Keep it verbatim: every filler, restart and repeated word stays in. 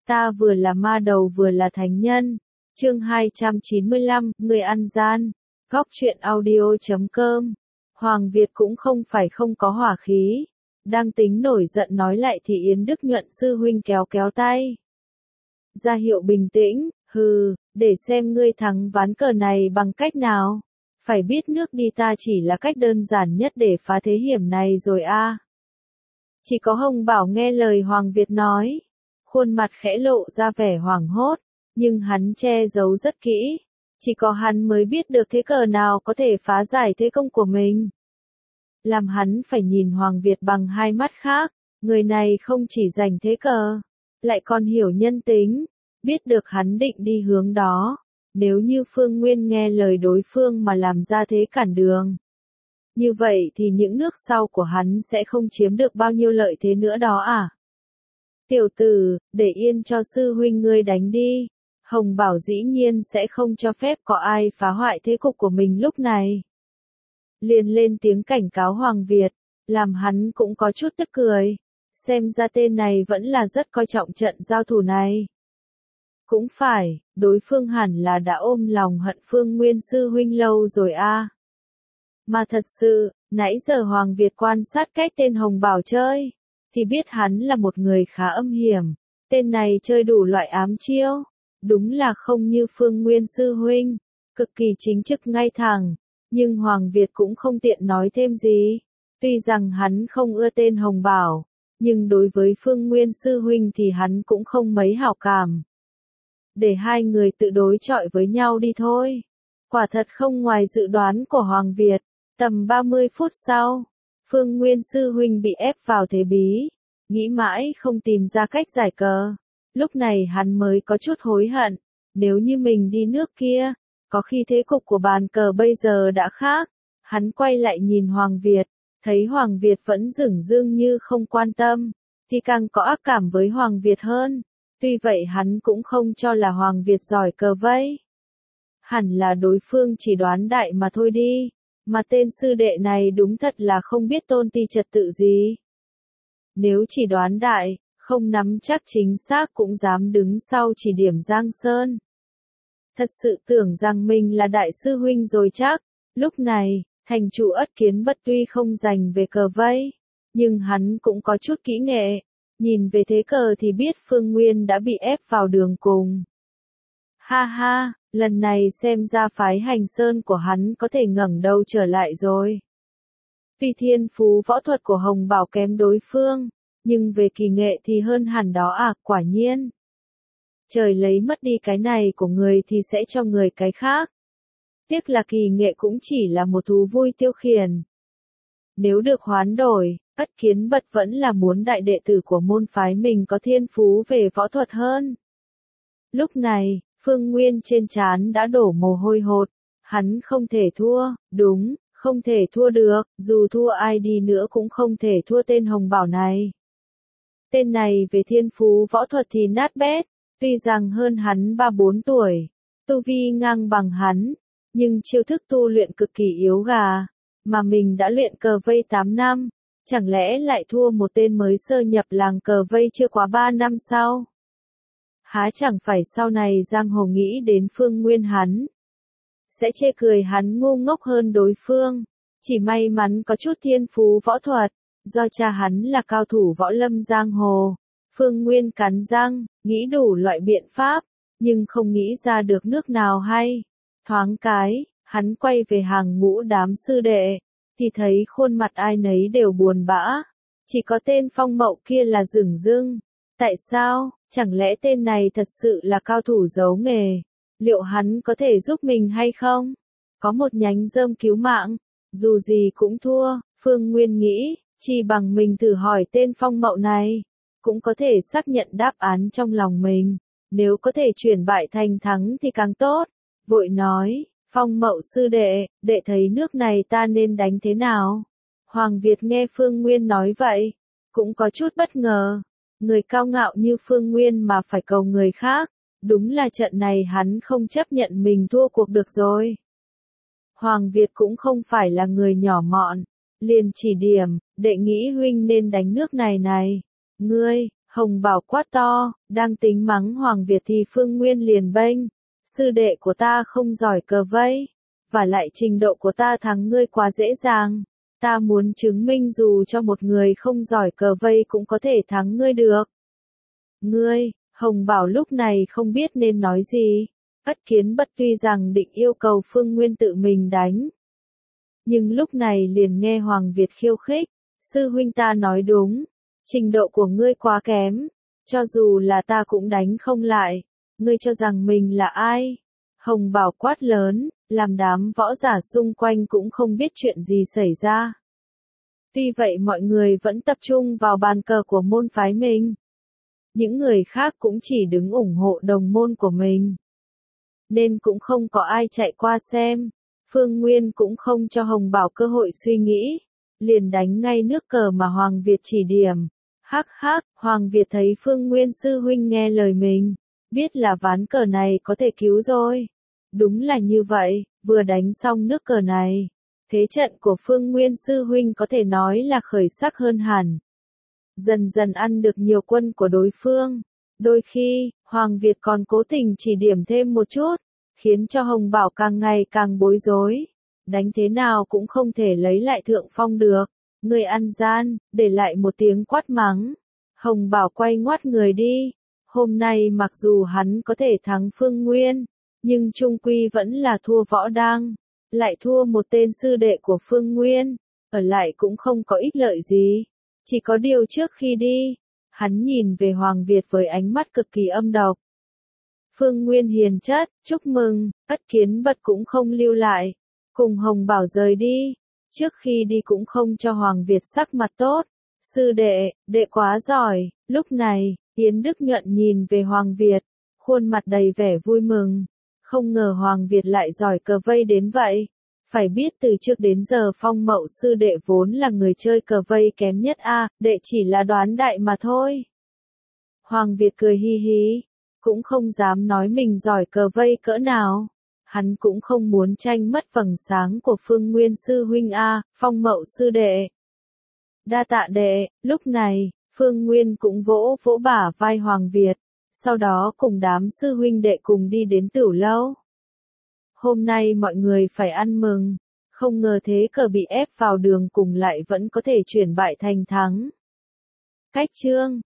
Ta vừa là ma đầu vừa là thánh nhân. Chương hai trăm chín mươi lăm, người ăn gian. Góc truyện audio chấm com. Hoàng Việt cũng không phải không có hỏa khí. Đang tính nổi giận nói lại thì Yến Đức Nhuận sư huynh kéo kéo tay. Ra hiệu bình tĩnh, hừ, để xem ngươi thắng ván cờ này bằng cách nào. Phải biết nước đi ta chỉ là cách đơn giản nhất để phá thế hiểm này rồi a. À. Chỉ có Hồng Bảo nghe lời Hoàng Việt nói. Khuôn mặt khẽ lộ ra vẻ hoảng hốt, nhưng hắn che giấu rất kỹ. Chỉ có hắn mới biết được thế cờ nào có thể phá giải thế công của mình. Làm hắn phải nhìn Hoàng Việt bằng hai mắt khác, người này không chỉ giành thế cờ, lại còn hiểu nhân tính, biết được hắn định đi hướng đó. Nếu như Phương Nguyên nghe lời đối phương mà làm ra thế cản đường, như vậy thì những nước sau của hắn sẽ không chiếm được bao nhiêu lợi thế nữa đó à. Tiểu tử, để yên cho sư huynh ngươi đánh đi. Hồng Bảo dĩ nhiên sẽ không cho phép có ai phá hoại thế cục của mình lúc này. Liền lên tiếng cảnh cáo Hoàng Việt, làm hắn cũng có chút tức cười. Xem ra tên này vẫn là rất coi trọng trận giao thủ này. Cũng phải, đối phương hẳn là đã ôm lòng hận Phương Nguyên sư huynh lâu rồi a. À. Mà thật sự, nãy giờ Hoàng Việt quan sát cách tên Hồng Bảo chơi, thì biết hắn là một người khá âm hiểm. Tên này chơi đủ loại ám chiêu, đúng là không như Phương Nguyên sư huynh, cực kỳ chính trực ngay thẳng. Nhưng Hoàng Việt cũng không tiện nói thêm gì. Tuy rằng hắn không ưa tên Hồng Bảo, nhưng đối với Phương Nguyên sư huynh thì hắn cũng không mấy hảo cảm. Để hai người tự đối chọi với nhau đi thôi. Quả thật không ngoài dự đoán của Hoàng Việt. Tầm ba mươi phút sau, Phương Nguyên sư huynh bị ép vào thế bí, nghĩ mãi không tìm ra cách giải cờ. Lúc này hắn mới có chút hối hận, nếu như mình đi nước kia, có khi thế cục của bàn cờ bây giờ đã khác. Hắn quay lại nhìn Hoàng Việt, thấy Hoàng Việt vẫn dửng dưng như không quan tâm, thì càng có ác cảm với Hoàng Việt hơn. Tuy vậy hắn cũng không cho là Hoàng Việt giỏi cờ vây. Hẳn là đối phương chỉ đoán đại mà thôi đi, mà tên sư đệ này đúng thật là không biết tôn ti trật tự gì. Nếu chỉ đoán đại, không nắm chắc chính xác cũng dám đứng sau chỉ điểm Giang Sơn. Thật sự tưởng rằng mình là đại sư huynh rồi chắc. Lúc này, thành chủ Ất Kiến Bất tuy không giành về cờ vây, nhưng hắn cũng có chút kỹ nghệ. Nhìn về thế cờ thì biết Phương Nguyên đã bị ép vào đường cùng. Ha ha, lần này xem ra phái Hành Sơn của hắn có thể ngẩng đầu trở lại rồi. Tuy thiên phú võ thuật của Hồng Bảo kém đối phương, nhưng về kỳ nghệ thì hơn hẳn đó à, quả nhiên. Trời lấy mất đi cái này của người thì sẽ cho người cái khác. Tiếc là kỳ nghệ cũng chỉ là một thú vui tiêu khiển. Nếu được hoán đổi, Ất Kiến Bật vẫn là muốn đại đệ tử của môn phái mình có thiên phú về võ thuật hơn. Lúc này, Phương Nguyên trên trán đã đổ mồ hôi hột. Hắn không thể thua, đúng, không thể thua được, dù thua ai đi nữa cũng không thể thua tên Hồng Bảo này. Tên này về thiên phú võ thuật thì nát bét. Tuy rằng hơn hắn ba bốn tuổi, tu vi ngang bằng hắn, nhưng chiêu thức tu luyện cực kỳ yếu gà, mà mình đã luyện cờ vây tám năm, chẳng lẽ lại thua một tên mới sơ nhập làng cờ vây chưa quá ba năm sau? Há chẳng phải sau này giang hồ nghĩ đến Phương Nguyên hắn sẽ chê cười hắn ngu ngốc hơn đối phương, chỉ may mắn có chút thiên phú võ thuật, do cha hắn là cao thủ võ lâm giang hồ. Phương Nguyên cắn răng, nghĩ đủ loại biện pháp, nhưng không nghĩ ra được nước nào hay. Thoáng cái, hắn quay về hàng ngũ đám sư đệ, thì thấy khuôn mặt ai nấy đều buồn bã. Chỉ có tên Phong Mậu kia là dửng dưng. Tại sao, chẳng lẽ tên này thật sự là cao thủ giấu nghề? Liệu hắn có thể giúp mình hay không? Có một nhánh rơm cứu mạng, dù gì cũng thua, Phương Nguyên nghĩ, chỉ bằng mình thử hỏi tên Phong Mậu này, cũng có thể xác nhận đáp án trong lòng mình. Nếu có thể chuyển bại thành thắng thì càng tốt. Vội nói, Phong Mậu sư đệ, đệ thấy nước này ta nên đánh thế nào? Hoàng Việt nghe Phương Nguyên nói vậy, cũng có chút bất ngờ. Người cao ngạo như Phương Nguyên mà phải cầu người khác, đúng là trận này hắn không chấp nhận mình thua cuộc được rồi. Hoàng Việt cũng không phải là người nhỏ mọn, liền chỉ điểm, đệ nghĩ huynh nên đánh nước này này. Ngươi, Hồng Bảo quát to, đang tính mắng Hoàng Việt thì Phương Nguyên liền bênh. Sư đệ của ta không giỏi cờ vây, và lại trình độ của ta thắng ngươi quá dễ dàng. Ta muốn chứng minh dù cho một người không giỏi cờ vây cũng có thể thắng ngươi được. Ngươi, Hồng Bảo lúc này không biết nên nói gì. Ất Kiến Bất tuy rằng định yêu cầu Phương Nguyên tự mình đánh, nhưng lúc này liền nghe Hoàng Việt khiêu khích. Sư huynh ta nói đúng, trình độ của ngươi quá kém, cho dù là ta cũng đánh không lại. Ngươi cho rằng mình là ai? Hồng Bảo quát lớn, làm đám võ giả xung quanh cũng không biết chuyện gì xảy ra. Tuy vậy mọi người vẫn tập trung vào bàn cờ của môn phái mình. Những người khác cũng chỉ đứng ủng hộ đồng môn của mình, nên cũng không có ai chạy qua xem. Phương Nguyên cũng không cho Hồng Bảo cơ hội suy nghĩ, liền đánh ngay nước cờ mà Hoàng Việt chỉ điểm. Hắc hắc, Hoàng Việt thấy Phương Nguyên sư huynh nghe lời mình, biết là ván cờ này có thể cứu rồi. Đúng là như vậy, vừa đánh xong nước cờ này, thế trận của Phương Nguyên sư huynh có thể nói là khởi sắc hơn hẳn. Dần dần ăn được nhiều quân của đối phương. Đôi khi, Hoàng Việt còn cố tình chỉ điểm thêm một chút, khiến cho Hồng Bảo càng ngày càng bối rối. Đánh thế nào cũng không thể lấy lại thượng phong được. Người ăn gian, để lại một tiếng quát mắng. Hồng Bảo quay ngoắt người đi. Hôm nay mặc dù hắn có thể thắng Phương Nguyên, nhưng chung quy vẫn là thua Võ Đăng. Lại thua một tên sư đệ của Phương Nguyên. Ở lại cũng không có ích lợi gì. Chỉ có điều trước khi đi, hắn nhìn về Hoàng Việt với ánh mắt cực kỳ âm độc. Phương Nguyên hiền chất, chúc mừng, Ất Kiến Bật cũng không lưu lại, cùng Hồng Bảo rời đi. Trước khi đi cũng không cho Hoàng Việt sắc mặt tốt. Sư đệ, đệ quá giỏi. Lúc này, Yến Đức Nhuận nhìn về Hoàng Việt, khuôn mặt đầy vẻ vui mừng. Không ngờ Hoàng Việt lại giỏi cờ vây đến vậy. Phải biết từ trước đến giờ Phong Mậu sư đệ vốn là người chơi cờ vây kém nhất a, đệ chỉ là đoán đại mà thôi. Hoàng Việt cười hi hi, cũng không dám nói mình giỏi cờ vây cỡ nào. Hắn cũng không muốn tranh mất vầng sáng của Phương Nguyên sư huynh a, Phong Mậu sư đệ. Đa tạ đệ. Lúc này, Phương Nguyên cũng vỗ vỗ bả vai Hoàng Việt, sau đó cùng đám sư huynh đệ cùng đi đến Tửu Lâu. Hôm nay mọi người phải ăn mừng, không ngờ thế cờ bị ép vào đường cùng lại vẫn có thể chuyển bại thành thắng. Cách chương